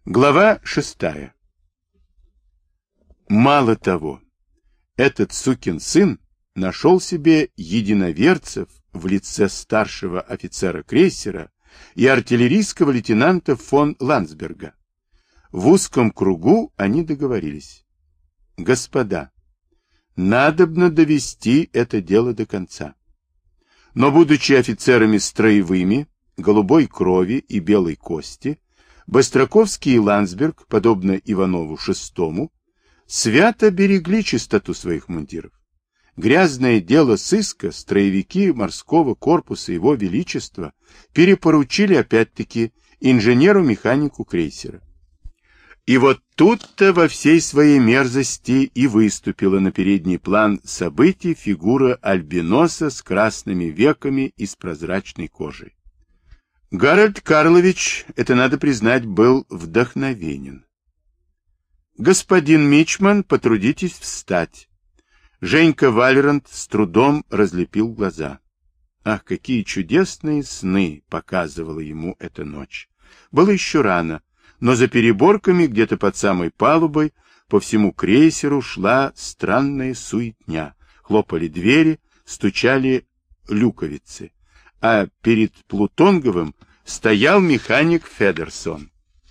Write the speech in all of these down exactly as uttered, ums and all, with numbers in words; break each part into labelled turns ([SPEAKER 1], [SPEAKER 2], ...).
[SPEAKER 1] Глава шестая. Мало того, этот сукин сын нашел себе единоверцев в лице старшего офицера крейсера и артиллерийского лейтенанта фон Ландсберга. В узком кругу они договорились. Господа, надобно довести это дело до конца. Но, будучи офицерами строевыми, голубой крови и белой кости, Быстроковский и Ландсберг, подобно Иванову шестому, свято берегли чистоту своих мундиров. Грязное дело сыска строевики морского корпуса Его Величества перепоручили опять-таки инженеру-механику крейсера. И вот тут-то во всей своей мерзости и выступила на передний план событий фигура альбиноса с красными веками и с прозрачной кожей. Гарольд Карлович, это надо признать, был вдохновенен. Господин Мичман, потрудитесь встать. Женька Вальрант с трудом разлепил глаза. Ах, какие чудесные сны показывала ему эта ночь. Было еще рано, но за переборками, где-то под самой палубой, по всему крейсеру шла странная суетня. Хлопали двери, стучали люковицы. А перед Плутонговым стоял механик Федерсон.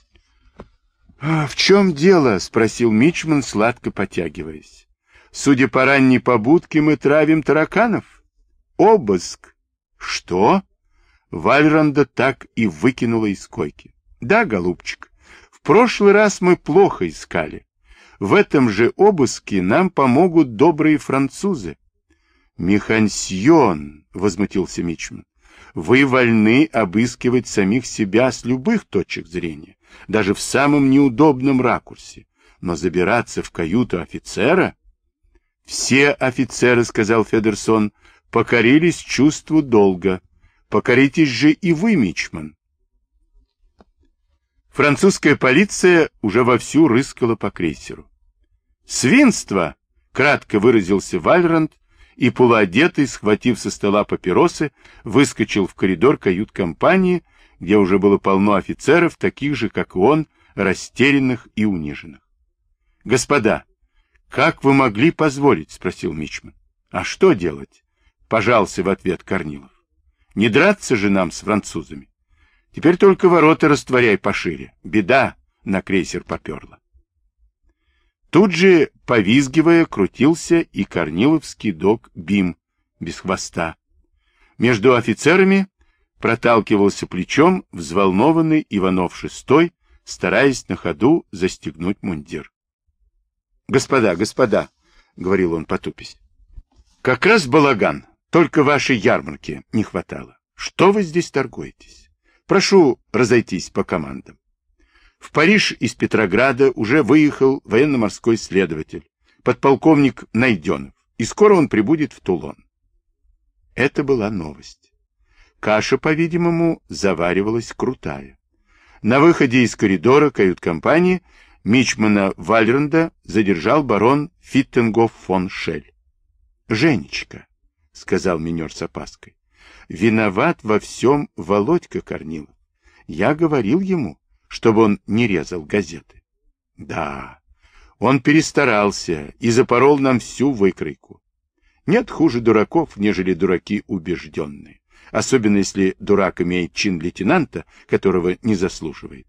[SPEAKER 1] — В чем дело? — спросил Мичман, сладко потягиваясь. — Судя по ранней побудке, мы травим тараканов. Обыск. — Что? Вальранда так и выкинула из койки. — Да, голубчик, в прошлый раз мы плохо искали. В этом же обыске нам помогут добрые французы. — Механсьон, — возмутился Мичман. Вы вольны обыскивать самих себя с любых точек зрения, даже в самом неудобном ракурсе, но забираться в каюту офицера? Все офицеры, сказал Федерсон, покорились чувству долга. Покоритесь же и вы, Мичман. Французская полиция уже вовсю рыскала по крейсеру. Свинство, кратко выразился Вальрант, и, полуодетый, схватив со стола папиросы, выскочил в коридор кают-компании, где уже было полно офицеров, таких же, как и он, растерянных и униженных. — Господа, как вы могли позволить? — спросил Мичман. — А что делать? — пожался в ответ Корнилов. — Не драться же нам с французами. Теперь только ворота растворяй пошире. Беда на крейсер поперла. Тут же, повизгивая, крутился и корниловский дог Бим без хвоста. Между офицерами проталкивался плечом взволнованный Иванов шестой, стараясь на ходу застегнуть мундир. — Господа, господа, — говорил он потупясь, — как раз балаган, только вашей ярмарки не хватало. Что вы здесь торгуетесь? Прошу разойтись по командам. В Париж из Петрограда уже выехал военно-морской следователь, подполковник Найденов, и скоро он прибудет в Тулон. Это была новость. Каша, по-видимому, заваривалась крутая. На выходе из коридора кают-компании мичмана Вальранда задержал барон Фиттенгоф фон Шель. — Женечка, — сказал минер с опаской, — виноват во всем Володька Корнилов. Я говорил ему, чтобы он не резал газеты. Да, он перестарался и запорол нам всю выкройку. Нет хуже дураков, нежели дураки убежденные, особенно если дурак имеет чин лейтенанта, которого не заслуживает.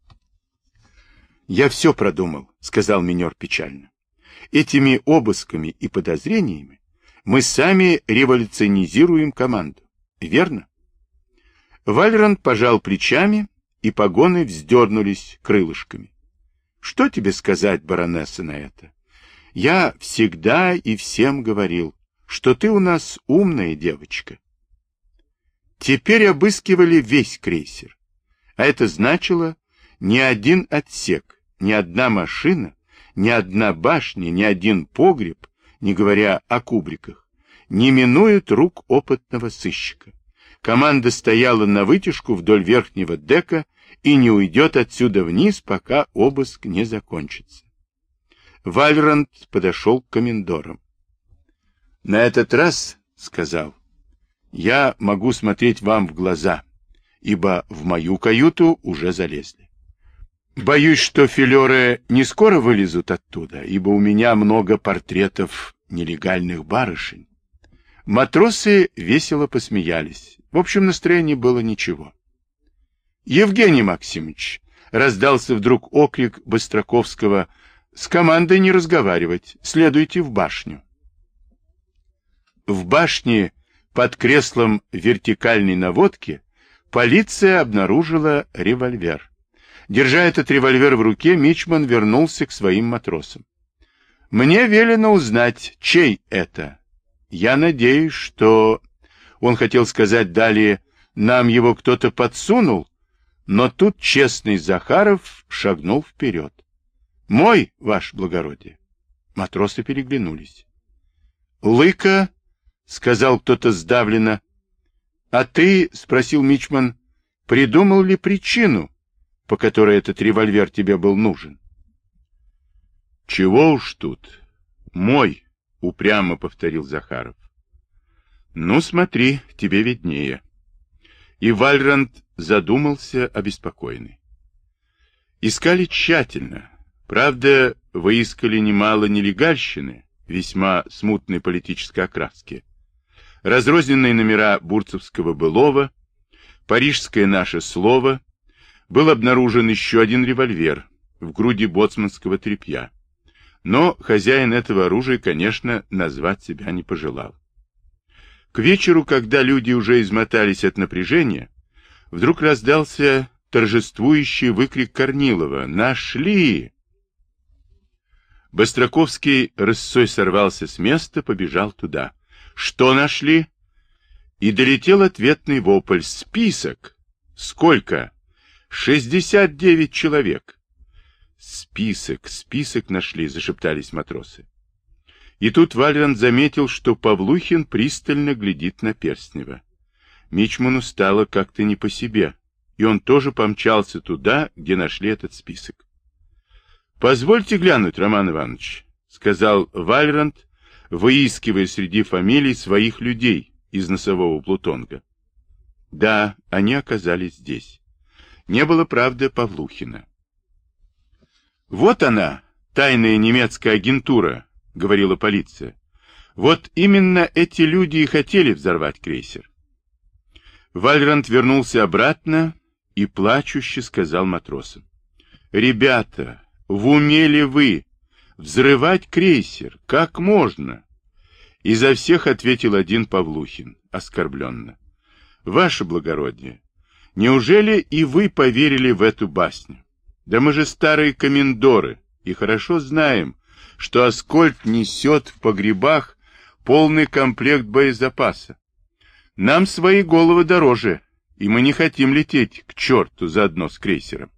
[SPEAKER 1] Я все продумал, сказал минер печально. Этими обысками и подозрениями мы сами революционизируем команду. Верно? Вальрант пожал плечами, и погоны вздернулись крылышками. Что тебе сказать, баронесса, на это? Я всегда и всем говорил, что ты у нас умная девочка. Теперь обыскивали весь крейсер, а это значило ни один отсек, ни одна машина, ни одна башня, ни один погреб, не говоря о кубриках, не минуют рук опытного сыщика. Команда стояла на вытяжку вдоль верхнего дека и не уйдет отсюда вниз, пока обыск не закончится. Вальрант подошел к комендорам. — На этот раз, — сказал, — я могу смотреть вам в глаза, ибо в мою каюту уже залезли. Боюсь, что филеры не скоро вылезут оттуда, ибо у меня много портретов нелегальных барышень. Матросы весело посмеялись. В общем, настроение было ничего. Евгений Максимович, раздался вдруг окрик Быстраковского, с командой не разговаривать, следуйте в башню. В башне под креслом вертикальной наводки полиция обнаружила револьвер. Держа этот револьвер в руке, мичман вернулся к своим матросам. «Мне велено узнать, чей это. Я надеюсь, что...» Он хотел сказать далее, «нам его кто-то подсунул», но тут честный Захаров шагнул вперед. «Мой, ваше благородие». Матросы переглянулись. «Лыка», — сказал кто-то сдавленно. «А ты, — спросил мичман, — придумал ли причину, по которой этот револьвер тебе был нужен?» «Чего уж тут? Мой», — упрямо повторил Захаров. «Ну, смотри, тебе виднее». И Вальрант задумался обеспокоенный. Искали тщательно. Правда, выискали немало нелегальщины, весьма смутной политической окраски. Разрозненные номера бурцевского былого, парижское наше слово, был обнаружен еще один револьвер в груди боцманского тряпья. Но хозяин этого оружия, конечно, назвать себя не пожелал. К вечеру, когда люди уже измотались от напряжения, вдруг раздался торжествующий выкрик Корнилова: «Нашли!» Быстраковский рысцой сорвался с места, побежал туда. «Что нашли?» И долетел ответный вопль: «Список!» «Сколько?» «Шестьдесят девять человек!» «Список, список нашли!» — зашептались матросы. И тут Вальрант заметил, что Павлухин пристально глядит на Перстнева. Мичману стало как-то не по себе, и он тоже помчался туда, где нашли этот список. «Позвольте глянуть, Роман Иванович», — сказал Вальрант, выискивая среди фамилий своих людей из носового плутонга. Да, они оказались здесь. Не было, правда, Павлухина. «Вот она, тайная немецкая агентура», — говорила полиция. «Вот именно эти люди и хотели взорвать крейсер». Вальрант вернулся обратно и плачуще сказал матросам: «Ребята, в уме ли вы? Взрывать крейсер? Как можно?» Изо всех ответил один Павлухин, оскорбленно: «Ваше благородие, неужели и вы поверили в эту басню? Да мы же старые комендоры и хорошо знаем, что Аскольд несет в погребах полный комплект боезапаса. Нам свои головы дороже, и мы не хотим лететь к черту заодно с крейсером».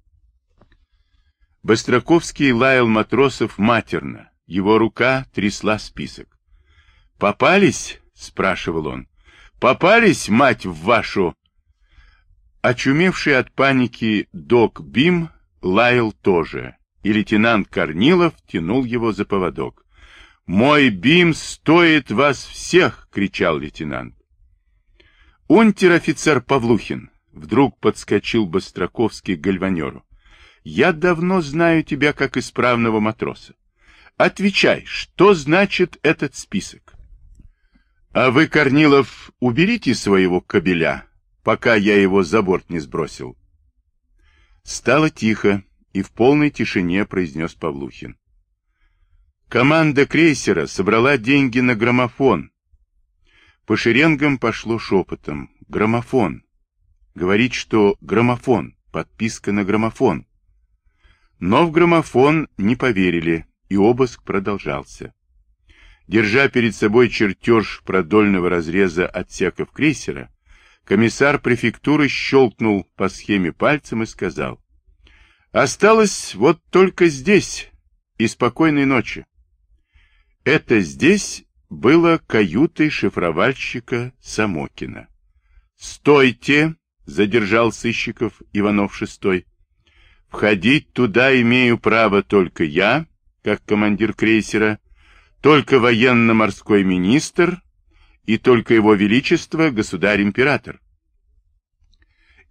[SPEAKER 1] Быстраковский лаял матросов матерно, его рука трясла список. «Попались?» — спрашивал он. «Попались, мать в вашу?» Очумевший от паники док Бим лаял тоже, и лейтенант Корнилов тянул его за поводок. «Мой Бим стоит вас всех!» — кричал лейтенант. «Унтер-офицер Павлухин!» — вдруг подскочил Быстраковский к гальванеру. «Я давно знаю тебя как исправного матроса. Отвечай, что значит этот список?» «А вы, Корнилов, уберите своего кобеля, пока я его за борт не сбросил». Стало тихо, и в полной тишине произнес Павлухин: «Команда крейсера собрала деньги на граммофон». По шеренгам пошло шепотом: «Граммофон». Говорит, что граммофон, подписка на граммофон. Но в граммофон не поверили, и обыск продолжался. Держа перед собой чертеж продольного разреза отсеков крейсера, комиссар префектуры щелкнул по схеме пальцем и сказал: «Осталось вот только здесь, и спокойной ночи». Это здесь было каютой шифровальщика Самокина. «Стойте!» — задержал сыщиков Иванов шестой. «Входить туда имею право только я, как командир крейсера, только военно-морской министр и только его величество государь-император».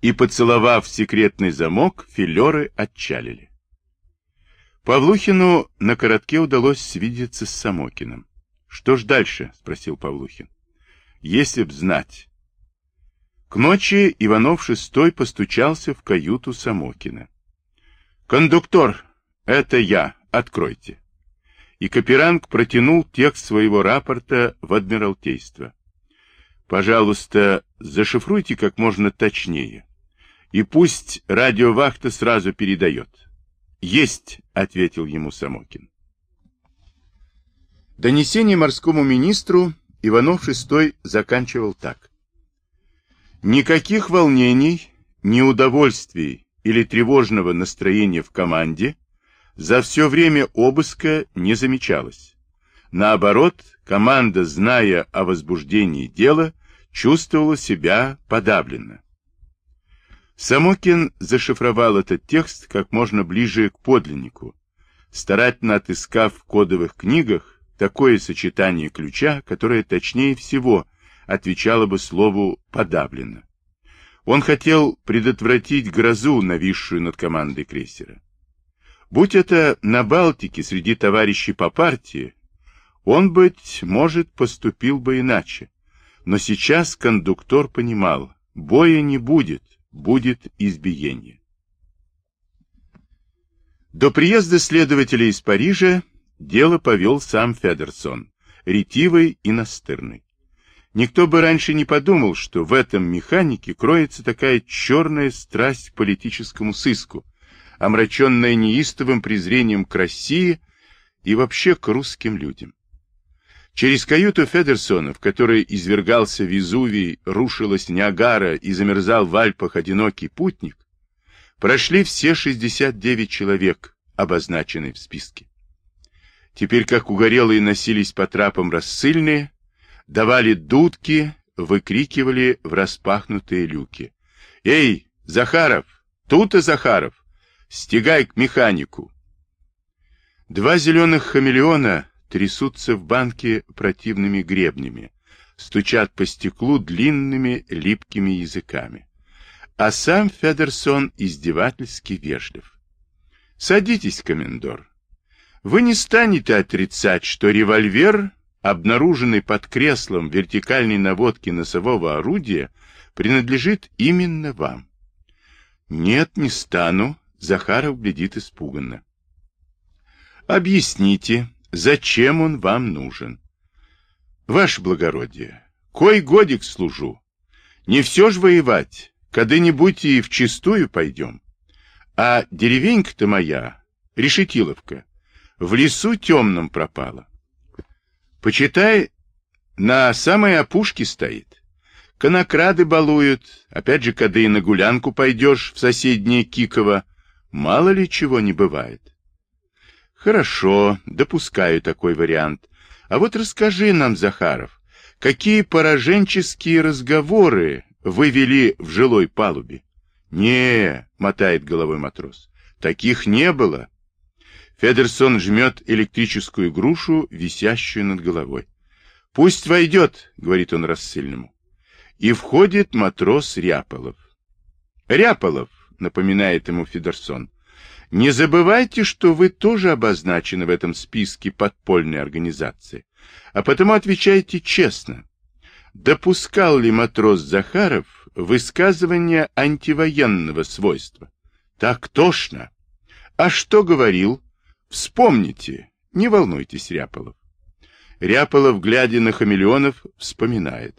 [SPEAKER 1] и, поцеловав секретный замок, филеры отчалили. Павлухину на коротке удалось свидеться с Самокиным. — Что ж дальше? — спросил Павлухин. — Если б знать. К ночи Иванов шестой постучался в каюту Самокина. — Кондуктор, это я, откройте. И Каперанг протянул текст своего рапорта в Адмиралтейство. — Пожалуйста, зашифруйте как можно точнее. И пусть радиовахта сразу передает. — Есть, — ответил ему Самокин. Донесение морскому министру Иванов шестой заканчивал так. Никаких волнений, неудовольствий или тревожного настроения в команде за все время обыска не замечалось. Наоборот, команда, зная о возбуждении дела, чувствовала себя подавленно. Самокин зашифровал этот текст как можно ближе к подлиннику, старательно отыскав в кодовых книгах такое сочетание ключа, которое точнее всего отвечало бы слову «подавленно». Он хотел предотвратить грозу, нависшую над командой крейсера. Будь это на Балтике среди товарищей по партии, он, быть может, поступил бы иначе. Но сейчас кондуктор понимал, боя не будет, будет избиение. До приезда следователя из Парижа дело повел сам Федерсон, ретивый и настырный. Никто бы раньше не подумал, что в этом механике кроется такая черная страсть к политическому сыску, омраченная неистовым презрением к России и вообще к русским людям. Через каюту Федерсона, в которой извергался Везувий, рушилась Ниагара и замерзал в Альпах одинокий путник, прошли все шестьдесят девять человек, обозначенные в списке. Теперь, как угорелые, носились по трапам рассыльные, давали дудки, выкрикивали в распахнутые люки. «Эй, Захаров! Тут-то Захаров! Стегай к механику!» Два зеленых хамелеона трясутся в банке противными гребнями, стучат по стеклу длинными липкими языками. А сам Федерсон издевательски вежлив. «Садитесь, комендор. Вы не станете отрицать, что револьвер, обнаруженный под креслом вертикальной наводки носового орудия, принадлежит именно вам». «Нет, не стану», — Захаров глядит испуганно. «Объясните, зачем он вам нужен?» «Ваше благородие, кой годик служу. Не все ж воевать, когда-нибудь и вчистую пойдем. А деревенька-то моя, Решетиловка, в лесу темном пропала. Почитай, на самой опушке стоит. Конокрады балуют, опять же, когда и на гулянку пойдешь в соседнее Киково, мало ли чего не бывает». «Хорошо, допускаю такой вариант. А вот расскажи нам, Захаров, какие пораженческие разговоры вы вели в жилой палубе?» «Не, — мотает головой матрос, — таких не было». Федерсон жмет электрическую грушу, висящую над головой. «Пусть войдет, — говорит он рассыльному». И входит матрос Ряполов. «Ряполов, — напоминает ему Федерсон, — не забывайте, что вы тоже обозначены в этом списке подпольной организации, а потому отвечайте честно. Допускал ли матрос Захаров высказывания антивоенного свойства?» «Так тошно». «А что говорил? Вспомните, не волнуйтесь, Ряполов». Ряполов, глядя на хамелеонов, вспоминает.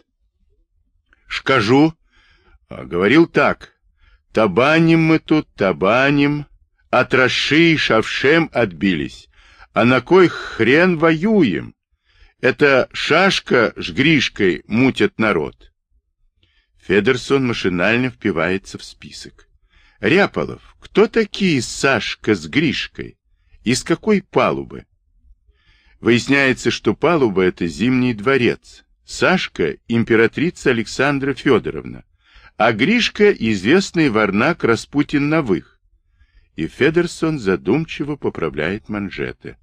[SPEAKER 1] «Шкажу, говорил так: табаним мы тут, табаним, от Раши и Шавшем отбились, а на кой хрен воюем? Это Шашка с Гришкой мутят народ». Федерсон машинально впивается в список. «Ряполов, кто такие Сашка с Гришкой? Из какой палубы?» Выясняется, что палуба — это Зимний дворец. Сашка — императрица Александра Федоровна, а Гришка — известный варнак Распутин Новых. И Федерсон задумчиво поправляет манжеты.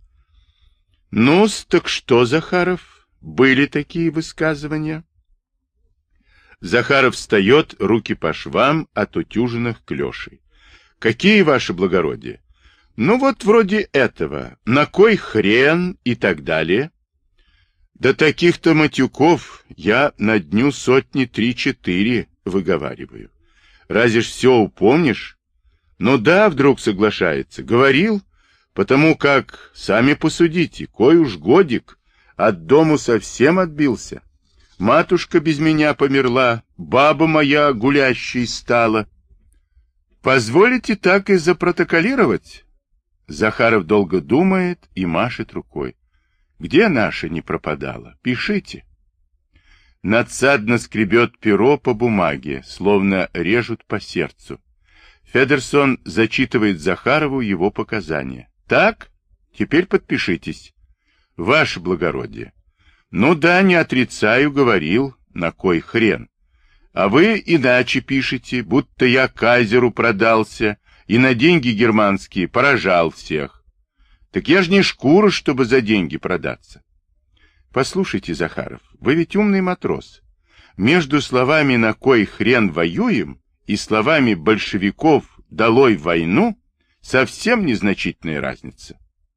[SPEAKER 1] «Ну-с, так что, Захаров, были такие высказывания?» Захаров встает, руки по швам от утюженных клешей. Какие, ваше благородие? Ну вот вроде этого. На кой хрен и так далее. Да таких-то матюков я на дню сотни три-четыре выговариваю. Разве ж все упомнишь? Ну да, вдруг соглашается. Говорил, потому как, сами посудите, кой уж годик, от дому совсем отбился. Матушка без меня померла, баба моя гулящей стала. Позволите так и запротоколировать? Захаров долго думает и машет рукой. Где наша не пропадала? Пишите. Надсадно скребет перо по бумаге, словно режут по сердцу. Федерсон зачитывает Захарову его показания. Так, теперь подпишитесь. Ваше благородие. Ну да, не отрицаю, говорил, на кой хрен. А вы иначе пишете, будто я кайзеру продался и на деньги германские поражал всех. Так я ж не шкура, чтобы за деньги продаться. Послушайте, Захаров, вы ведь умный матрос. Между словами «на кой хрен воюем» и словами большевиков «долой войну» совсем незначительная разница.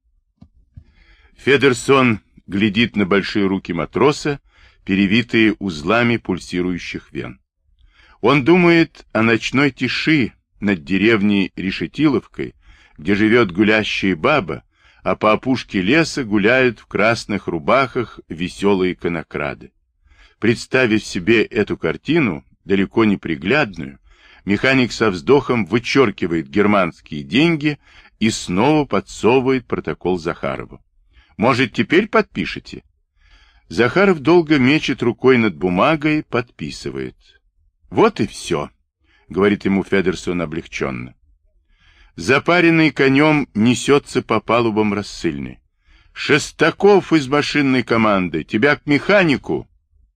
[SPEAKER 1] Федерсон глядит на большие руки матроса, перевитые узлами пульсирующих вен. Он думает о ночной тиши над деревней Решетиловкой, где живет гулящая баба, а по опушке леса гуляют в красных рубахах веселые конокрады. Представив себе эту картину, далеко не приглядную, механик со вздохом вычеркивает германские деньги и снова подсовывает протокол Захарову. Может, теперь подпишете? Захаров долго мечет рукой над бумагой, подписывает. Вот и все, говорит ему Федерсон облегченно. Запаренный конем несется по палубам рассыльный. Шестаков из машинной команды, тебя к механику.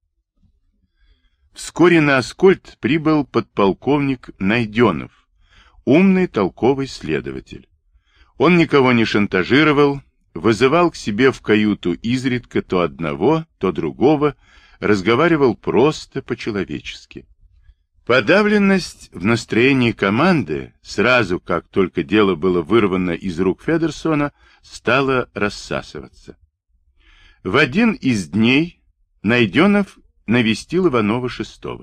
[SPEAKER 1] Вскоре на Аскольд прибыл подполковник Найденов, умный толковый следователь. Он никого не шантажировал, вызывал к себе в каюту изредка то одного, то другого, разговаривал просто по-человечески. Подавленность в настроении команды, сразу как только дело было вырвано из рук Федерсона, стала рассасываться. В один из дней Найденов навестил Иванова шестого.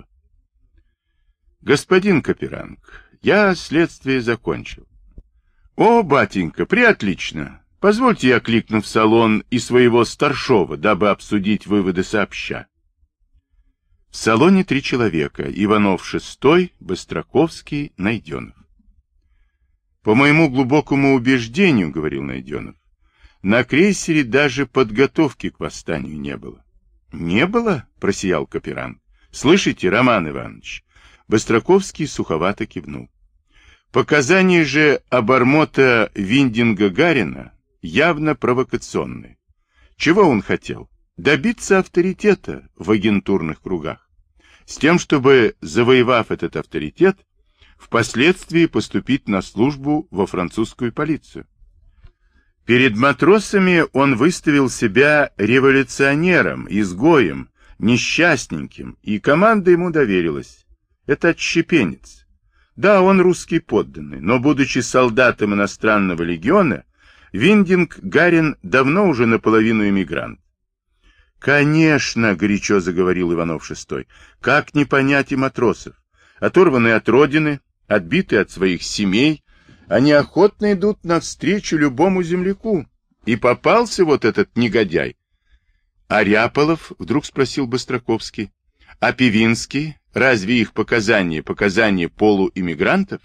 [SPEAKER 1] «Господин Каперанг, я следствие закончил». «О, батенька, преотлично! Позвольте я кликну в салон и своего старшего, дабы обсудить выводы сообща». В салоне три человека: Иванов шестой, Быстраковский, Найденов. «По моему глубокому убеждению, — говорил Найденов, — на крейсере даже подготовки к восстанию не было». «Не было?» — просиял Каперанг. «Слышите, Роман Иванович?» Быстраковский суховато кивнул. «Показания же обормота Виндинга-Гарина явно провокационные. Чего он хотел? Добиться авторитета в агентурных кругах, с тем, чтобы, завоевав этот авторитет, впоследствии поступить на службу во французскую полицию. Перед матросами он выставил себя революционером, изгоем, несчастненьким, и команда ему доверилась. Это отщепенец. Да, он русский подданный, но, будучи солдатом иностранного легиона, Виндинг-Гарин давно уже наполовину эмигрант. «Конечно, — горячо заговорил Иванов шестой, — как не понять и матросов? Оторванные от родины, отбитые от своих семей, они охотно идут навстречу любому земляку. И попался вот этот негодяй». «А Ряполов? — вдруг спросил Быстраковский. — А Певинский? Разве их показания показания полуиммигрантов?»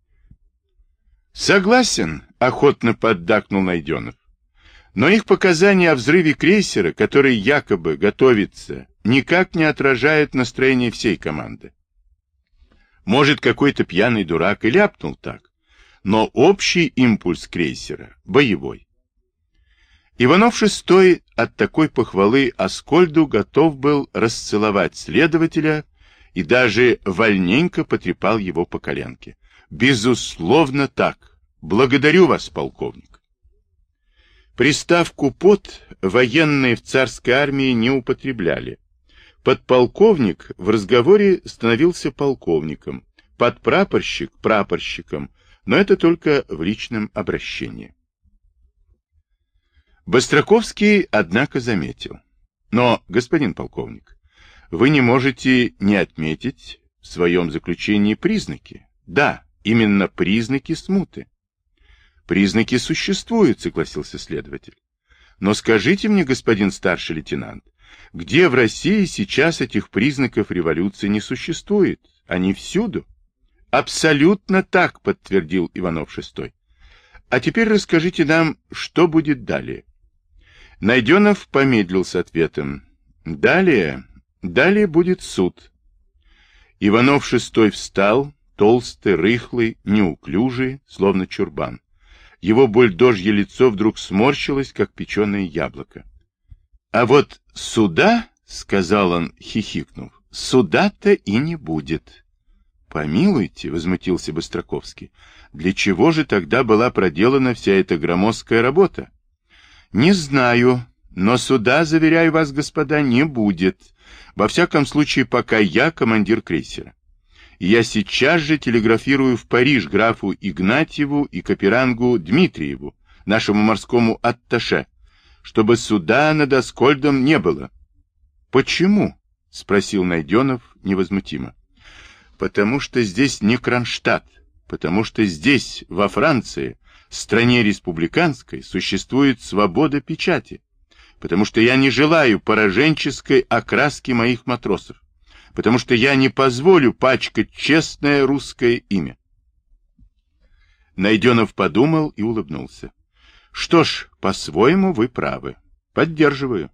[SPEAKER 1] «Согласен, — охотно поддакнул Найденов. Но их показания о взрыве крейсера, который якобы готовится, никак не отражают настроение всей команды. Может, какой-то пьяный дурак и ляпнул так, но общий импульс крейсера боевой. Иванов шестой от такой похвалы Аскольду готов был расцеловать следователя и даже вольненько потрепал его по коленке. «Безусловно так. Благодарю вас, полковник». Приставку «под» военные в царской армии не употребляли. Подполковник в разговоре становился полковником, подпрапорщик — прапорщиком, но это только в личном обращении. Быстроковский, однако, заметил. Но, господин полковник, вы не можете не отметить в своем заключении признаки. Да, именно признаки смуты. Признаки существуют, согласился следователь. Но скажите мне, господин старший лейтенант, где в России сейчас этих признаков революции не существует? Они всюду. Абсолютно так, подтвердил Иванов шестой. А теперь расскажите нам, что будет далее. Найденов помедлил с ответом. Далее, далее будет суд. Иванов шестой встал, толстый, рыхлый, неуклюжий, словно чурбан. Его бульдожье лицо вдруг сморщилось, как печеное яблоко. — А вот суда, — сказал он, хихикнув, — суда-то и не будет. — Помилуйте, — возмутился Быстроковский, — для чего же тогда была проделана вся эта громоздкая работа? — Не знаю, но суда, заверяю вас, господа, не будет. Во всяком случае, пока я командир крейсера. Я сейчас же телеграфирую в Париж графу Игнатьеву и Каперангу Дмитриеву, нашему морскому атташе, чтобы суда над Аскольдом не было. — Почему? — спросил Найденов невозмутимо. — Потому что здесь не Кронштадт, потому что здесь, во Франции, стране республиканской, существует свобода печати, потому что я не желаю пораженческой окраски моих матросов, потому что я не позволю пачкать честное русское имя. Найденов подумал и улыбнулся. Что ж, по-своему вы правы. Поддерживаю.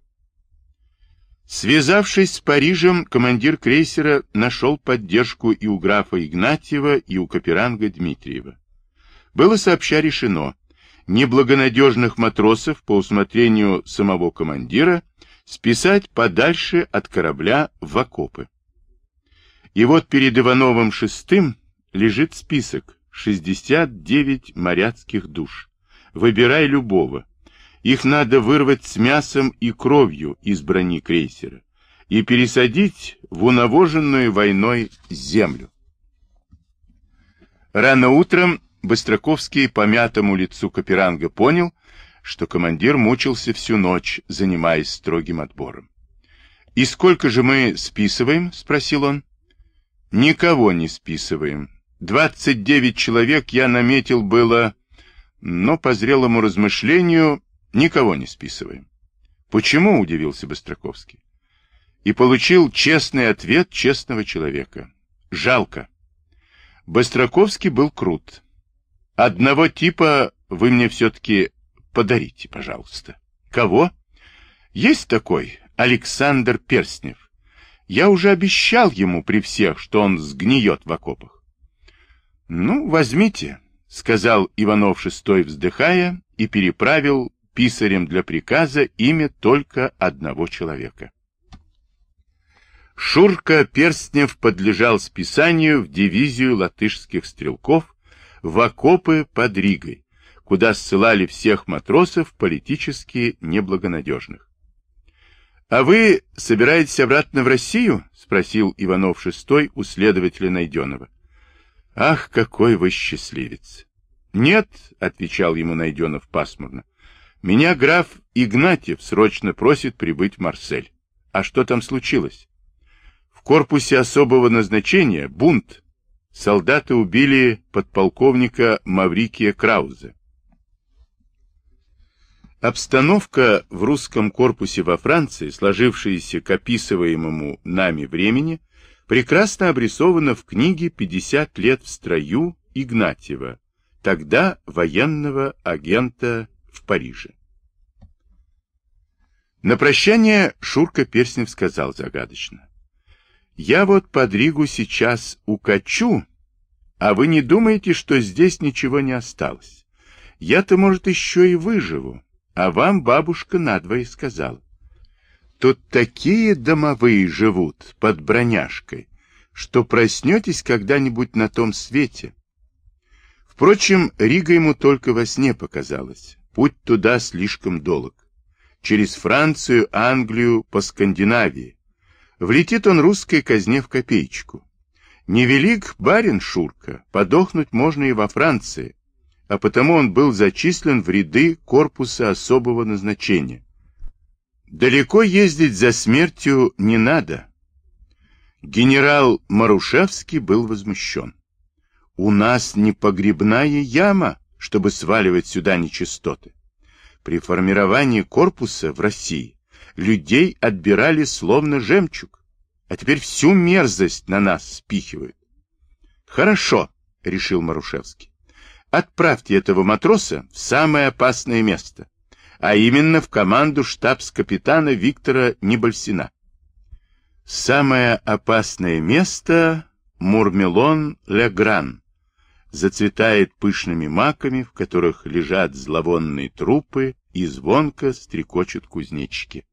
[SPEAKER 1] Связавшись с Парижем, командир крейсера нашел поддержку и у графа Игнатьева, и у Каперанга Дмитриева. Было сообща решено неблагонадежных матросов по усмотрению самого командира списать подальше от корабля в окопы. И вот перед Ивановым шестым лежит список шестьдесят девять моряцких душ. Выбирай любого. Их надо вырвать с мясом и кровью из брони крейсера и пересадить в унавоженную войной землю. Рано утром Быстроковский по мятому лицу Каперанга понял, что командир мучился всю ночь, занимаясь строгим отбором. — И сколько же мы списываем? — спросил он. — Никого не списываем. Двадцать девять человек я наметил было, но по зрелому размышлению никого не списываем. — Почему? — удивился Быстроковский. И получил честный ответ честного человека. — Жалко. Быстроковский был крут. — Одного типа вы мне все-таки подарите, пожалуйста. — Кого? — Есть такой, Александр Перстнев. Я уже обещал ему при всех, что он сгниет в окопах. — Ну, возьмите, — сказал Иванов шестой, вздыхая, и переправил писарем для приказа имя только одного человека. Шурка Перстнев подлежал списанию в дивизию латышских стрелков в окопы под Ригой, куда ссылали всех матросов политически неблагонадежных. — А вы собираетесь обратно в Россию? — спросил Иванов шестой у следователя Найденова. — Ах, какой вы счастливец! — Нет, — отвечал ему Найденов пасмурно, — меня граф Игнатьев срочно просит прибыть в Марсель. А что там случилось? В корпусе особого назначения бунт. Солдаты убили подполковника Маврикия Крауза. Обстановка в русском корпусе во Франции, сложившаяся к описываемому нами времени, прекрасно обрисована в книге «пятьдесят лет в строю» Игнатьева, тогда военного агента в Париже. На прощание Шурка Перстнев сказал загадочно: «Я вот под Ригу сейчас укачу, а вы не думаете, что здесь ничего не осталось? Я-то, может, еще и выживу, а вам бабушка надвое сказала. Тут такие домовые живут под броняшкой, что проснетесь когда-нибудь на том свете». Впрочем, Рига ему только во сне показалась. Путь туда слишком долг. Через Францию, Англию, по Скандинавии. Влетит он русской казне в копеечку. Невелик барин Шурка, подохнуть можно и во Франции, а потому он был зачислен в ряды корпуса особого назначения. Далеко ездить за смертью не надо. Генерал Марушевский был возмущен. У нас не погребная яма, чтобы сваливать сюда нечистоты. При формировании корпуса в России людей отбирали словно жемчуг, а теперь всю мерзость на нас спихивают. Хорошо, решил Марушевский. Отправьте этого матроса в самое опасное место, а именно в команду штабс-капитана Виктора Небольсина. Самое опасное место — Мурмелон-Ле-Гран. Зацветает пышными маками, в которых лежат зловонные трупы, и звонко стрекочут кузнечики.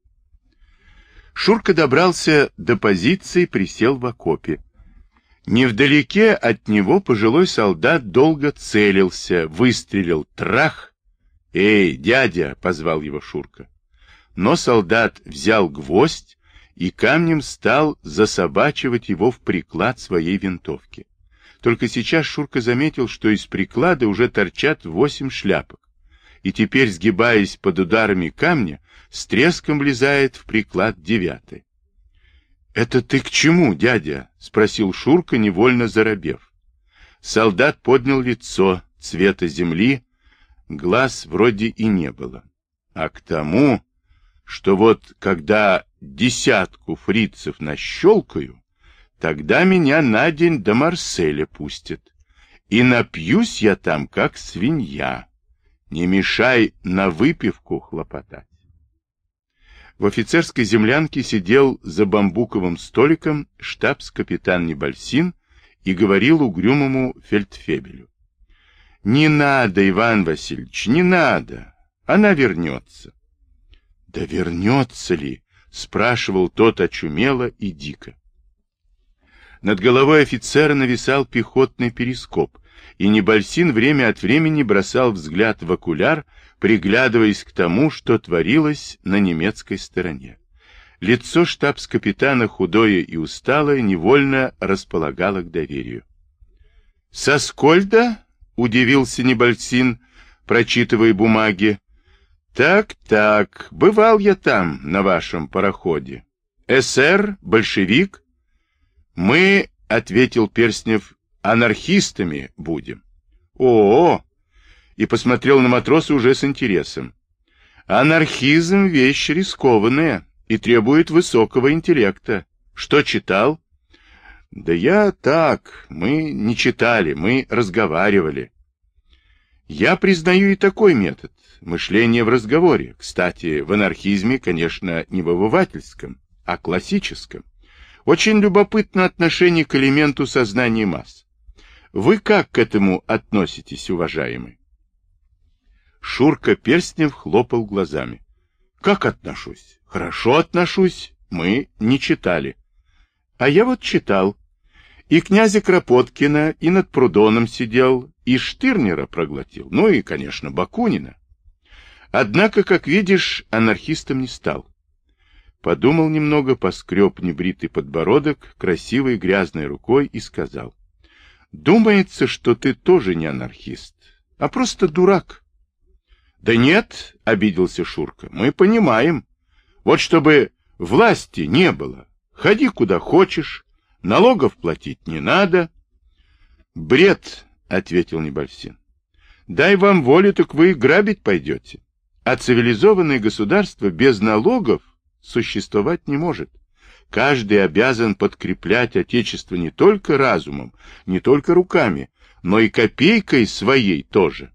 [SPEAKER 1] Шурка добрался до позиции, присел в окопе. Невдалеке от него пожилой солдат долго целился, выстрелил трах. «Эй, дядя!» — позвал его Шурка. Но солдат взял гвоздь и камнем стал засобачивать его в приклад своей винтовки. Только сейчас Шурка заметил, что из приклада уже торчат восемь шляпок, и теперь, сгибаясь под ударами камня, с треском влезает в приклад девятый. — Это ты к чему, дядя? — спросил Шурка, невольно заробев. Солдат поднял лицо цвета земли, глаз вроде и не было. А к тому, что вот когда десятку фрицев нащелкаю, тогда меня на день до Марселя пустят, и напьюсь я там, как свинья. Не мешай на выпивку хлопотать. В офицерской землянке сидел за бамбуковым столиком штабс-капитан Небольсин и говорил угрюмому фельдфебелю. — Не надо, Иван Васильевич, не надо. Она вернется. — Да вернется ли? — спрашивал тот очумело и дико. Над головой офицера нависал пехотный перископ, и Небольсин время от времени бросал взгляд в окуляр, приглядываясь к тому, что творилось на немецкой стороне. Лицо штабс-капитана, худое и усталое, невольно располагало к доверию. — Со Скольда? — удивился Небольсин, прочитывая бумаги. — Так, так, бывал я там, на вашем пароходе. Эсер, большевик? — Мы, — ответил Перстнев, — анархистами будем. — О-о! И посмотрел на матроса уже с интересом. Анархизм — вещь рискованная и требует высокого интеллекта. Что читал? — Да я так, мы не читали, мы разговаривали. Я признаю и такой метод. Мышление в разговоре. Кстати, в анархизме, конечно, не в обывательском, а классическом. Очень любопытно отношение к элементу сознания масс. Вы как к этому относитесь, уважаемый? Шурка Перстнев хлопал глазами. Как отношусь? Хорошо отношусь. Мы не читали. А я вот читал. И князя Кропоткина, и над Прудоном сидел, и Штирнера проглотил, ну и, конечно, Бакунина. Однако, как видишь, анархистом не стал. Подумал немного, поскреб небритый подбородок красивой грязной рукой и сказал. Думается, что ты тоже не анархист, а просто дурак. Да нет, обиделся Шурка, мы понимаем. Вот чтобы власти не было, ходи куда хочешь, налогов платить не надо. Бред, ответил Небольсин. Дай вам волю, так вы грабить пойдете. А цивилизованное государство без налогов существовать не может. Каждый обязан подкреплять отечество не только разумом, не только руками, но и копейкой своей тоже.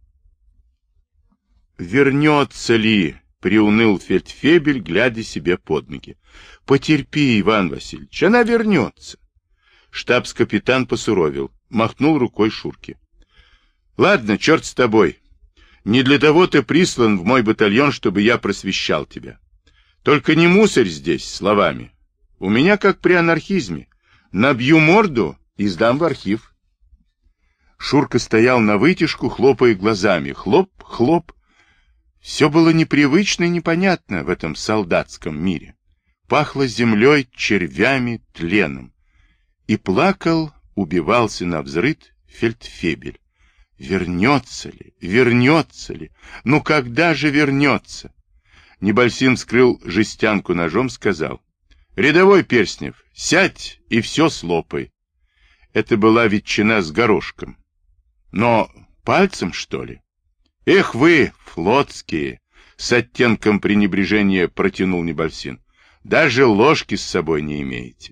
[SPEAKER 1] Вернется ли, приуныл фельдфебель, глядя себе под ноги. Потерпи, Иван Васильевич, она вернется. Штабс-капитан посуровил, махнул рукой Шурке. Ладно, черт с тобой. Не для того ты прислан в мой батальон, чтобы я просвещал тебя. Только не мусорь здесь словами. У меня, как при анархизме, набью морду и сдам в архив. Шурка стоял на вытяжку, хлопая глазами. Хлоп, хлоп. Все было непривычно и непонятно в этом солдатском мире. пахло землей, червями, тленом. И плакал, убивался навзрыд фельдфебель. Вернется ли, вернется ли? Ну когда же вернется? Небольсин вскрыл жестянку ножом, сказал: «Рядовой Перстнев, сядь и все слопай». Это была ветчина с горошком. Но пальцем, что ли? Эх вы, флотские! С оттенком пренебрежения протянул Небольсин. Даже ложки с собой не имеете.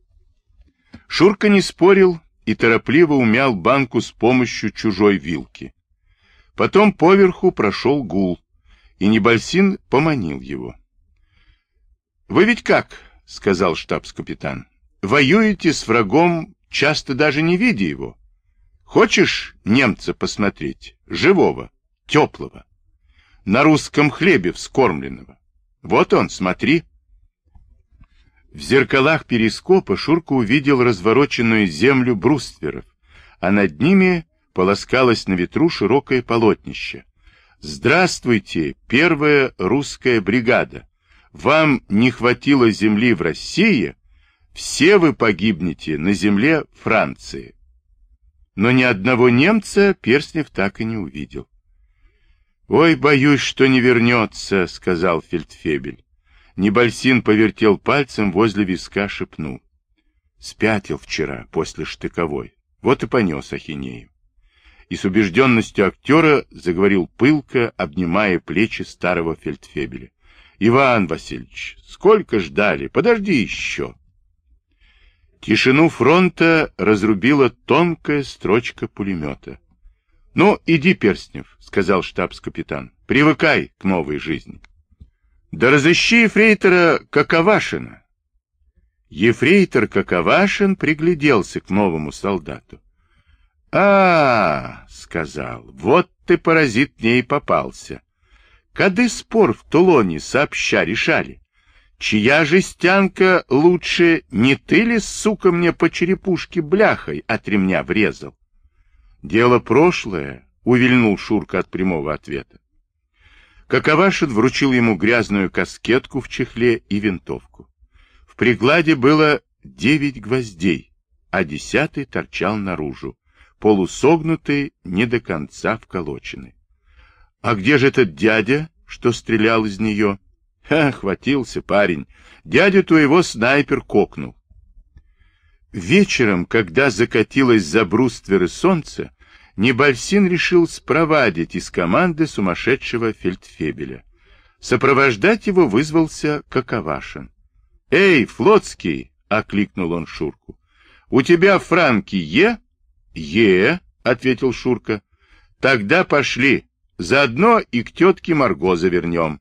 [SPEAKER 1] Шурка не спорил и торопливо умял банку с помощью чужой вилки. Потом поверху прошел гул, и Небольсин поманил его. — Вы ведь как? — сказал штабс-капитан. — Воюете с врагом, часто даже не видя его. Хочешь немца посмотреть? Живого, теплого. На русском хлебе вскормленного. Вот он, смотри. В зеркалах перископа Шурка увидел развороченную землю брустверов, а над ними полоскалось на ветру широкое полотнище. «Здравствуйте, первая русская бригада! Вам не хватило земли в России? Все вы погибнете на земле Франции». Но ни одного немца Перстнев так и не увидел. «Ой, боюсь, что не вернется», — сказал фельдфебель. Небольсин повертел пальцем возле виска, шепнул: «Спятил вчера после штыковой, вот и понес ахинею». И с убежденностью актера заговорил пылко, обнимая плечи старого фельдфебеля: «Иван Васильевич, сколько ждали, подожди еще». Тишину фронта разрубила тонкая строчка пулемета. «Ну, иди, Перстнев», — сказал штабс-капитан, — «привыкай к новой жизни». «Да разыщи ефрейтора Каковашина». Ефрейтор Каковашин пригляделся к новому солдату. «А, — сказал, — вот ты, паразит, мне и попался. Кады спор в Тулоне сообща решали. Чья жестянка лучше, не ты ли, сука, мне по черепушке бляхой от ремня врезал?» «Дело прошлое», — увильнул Шурка от прямого ответа. Каковашин вручил ему грязную каскетку в чехле и винтовку. В прикладе было девять гвоздей, а десятый торчал наружу, полусогнутый, не до конца вколоченный. «А где же этот дядя, что стрелял из нее?» «Ха, хватился парень. Дядю твоего снайпер кокнул». Вечером, когда закатилось за брустверы солнце, Небольсин решил спровадить из команды сумасшедшего фельдфебеля. Сопровождать его вызвался Каковашин. «Эй, флотский!» — окликнул он Шурку. «У тебя франки е?» «Е», — ответил Шурка. «Тогда пошли. Заодно и к тетке Марго завернем».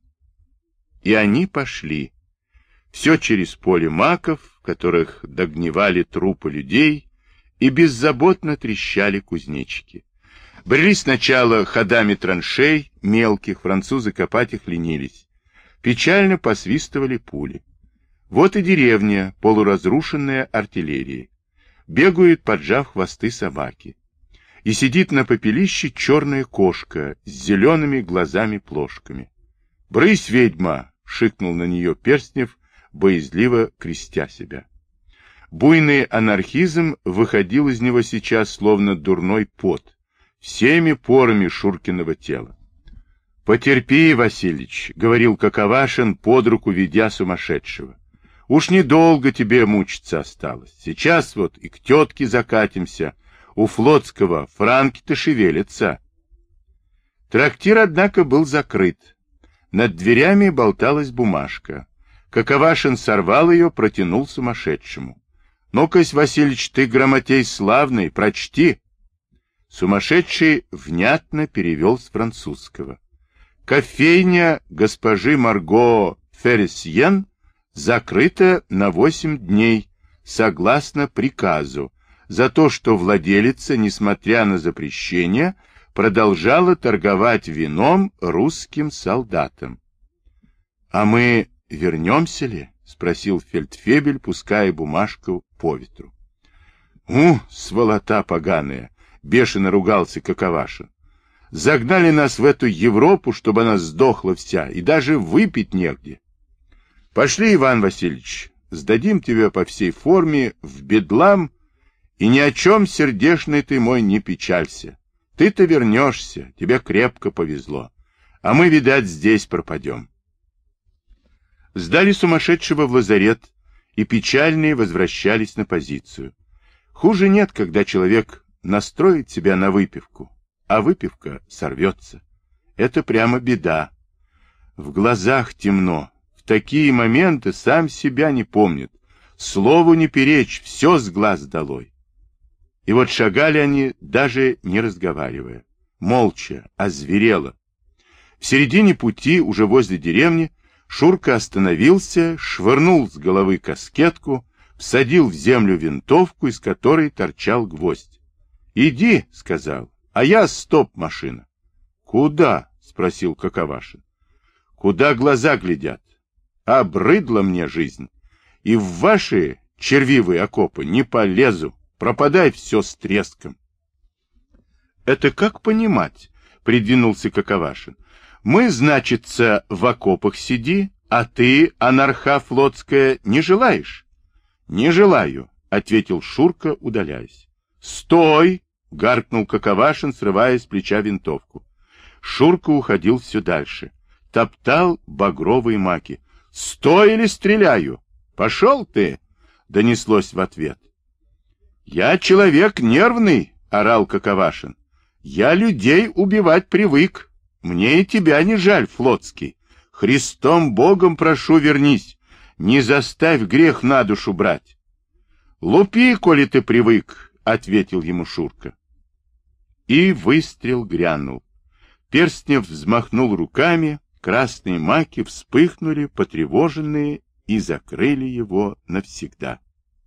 [SPEAKER 1] И они пошли. Все через поле маков, в которых догнивали трупы людей, и беззаботно трещали кузнечики. Брели сначала ходами траншей, мелких, французы копать их ленились. Печально посвистывали пули. Вот и деревня, полуразрушенная артиллерией. Бегают, поджав хвосты, собаки. И сидит на попелище черная кошка с зелеными глазами-плошками. «Брысь, ведьма!» — шикнул на нее Перстнев, боязливо крестя себя. Буйный анархизм выходил из него сейчас, словно дурной пот, всеми порами Шуркиного тела. «Потерпи, Васильич», — говорил Каковашин, под руку ведя сумасшедшего. «Уж недолго тебе мучиться осталось. Сейчас вот и к тетке закатимся. У Флотского франки-то шевелятся». Трактир, однако, был закрыт. Над дверями болталась бумажка. Каковашин сорвал ее, протянул сумасшедшему. «Ну-кась, Васильич, ты грамотей славный, прочти». Сумасшедший внятно перевел с французского. «Кофейня госпожи Марго Фересьен закрыта на восемь дней, согласно приказу, за то, что владелица, несмотря на запрещение, продолжала торговать вином русским солдатам». «А мы вернемся ли?» — спросил фельдфебель, пуская бумажку по ветру. «У, сволота поганая!» — бешено ругался Каковашин. «Загнали нас в эту Европу, чтобы она сдохла вся, и даже выпить негде». Пошли, Иван Васильевич, сдадим тебя по всей форме в бедлам, и ни о чем, сердешный ты мой, не печалься. Ты-то вернешься, тебе крепко повезло, а мы, видать, здесь пропадем. Сдали сумасшедшего в лазарет, и печальные возвращались на позицию. Хуже нет, когда человек настроит себя на выпивку, а выпивка сорвется. Это прямо беда. В глазах темно. В такие моменты сам себя не помнит. Слову не перечь, все с глаз долой. И вот шагали они, даже не разговаривая. Молча, озверело. В середине пути, уже возле деревни, Шурка остановился, швырнул с головы каскетку, всадил в землю винтовку, из которой торчал гвоздь. «Иди», — сказал, — «а я стоп-машина». «Куда?» — спросил Каковашин. «Куда глаза глядят? Обрыдла мне жизнь, и в ваши червивые окопы не полезу, пропадай все с треском». «Это как понимать?» — придвинулся Каковашин. «Мы, значится, в окопах сиди, а ты, анарха флотская, не желаешь?» «Не желаю», — ответил Шурка, удаляясь. «Стой!» — гаркнул Каковашин, срывая с плеча винтовку. Шурка уходил все дальше. Топтал багровые маки. «Стой или стреляю!» «Пошел ты!» — донеслось в ответ. «Я человек нервный!» — орал Каковашин. «Я людей убивать привык. Мне и тебя не жаль, Флотский. Христом Богом прошу, вернись. Не заставь грех на душу брать». «Лупи, коли ты привык», — ответил ему Шурка. И выстрел грянул. Перстнев взмахнул руками, красные маки вспыхнули, потревоженные, и закрыли его навсегда.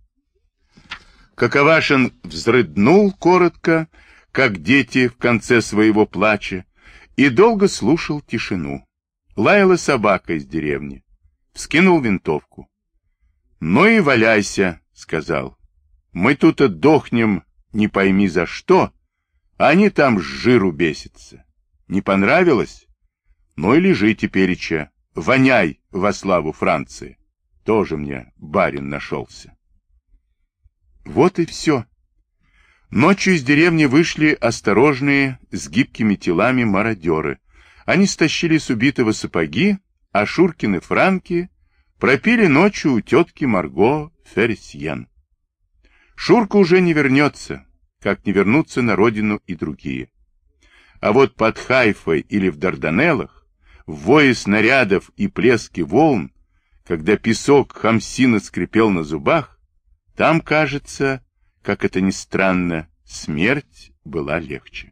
[SPEAKER 1] Каковашин взрыднул коротко, как дети в конце своего плача, и долго слушал тишину. Лаяла собака из деревни. Вскинул винтовку. «Ну и валяйся», — сказал. «Мы тут отдохнем, не пойми за что, а они там с жиру бесятся. Не понравилось? Ну и лежи тепереча, воняй во славу Франции. Тоже мне барин нашелся». Вот и все. Ночью из деревни вышли осторожные, с гибкими телами мародеры. Они стащили с убитого сапоги, а Шуркины франки пропили ночью у тетки Марго Ферсьен. Шурка уже не вернется, как не вернутся на родину и другие. А вот под Хайфой или в Дарданеллах, в вое снарядов и плеске волн, когда песок хамсина скрипел на зубах, там, кажется, как это ни странно, смерть была легче.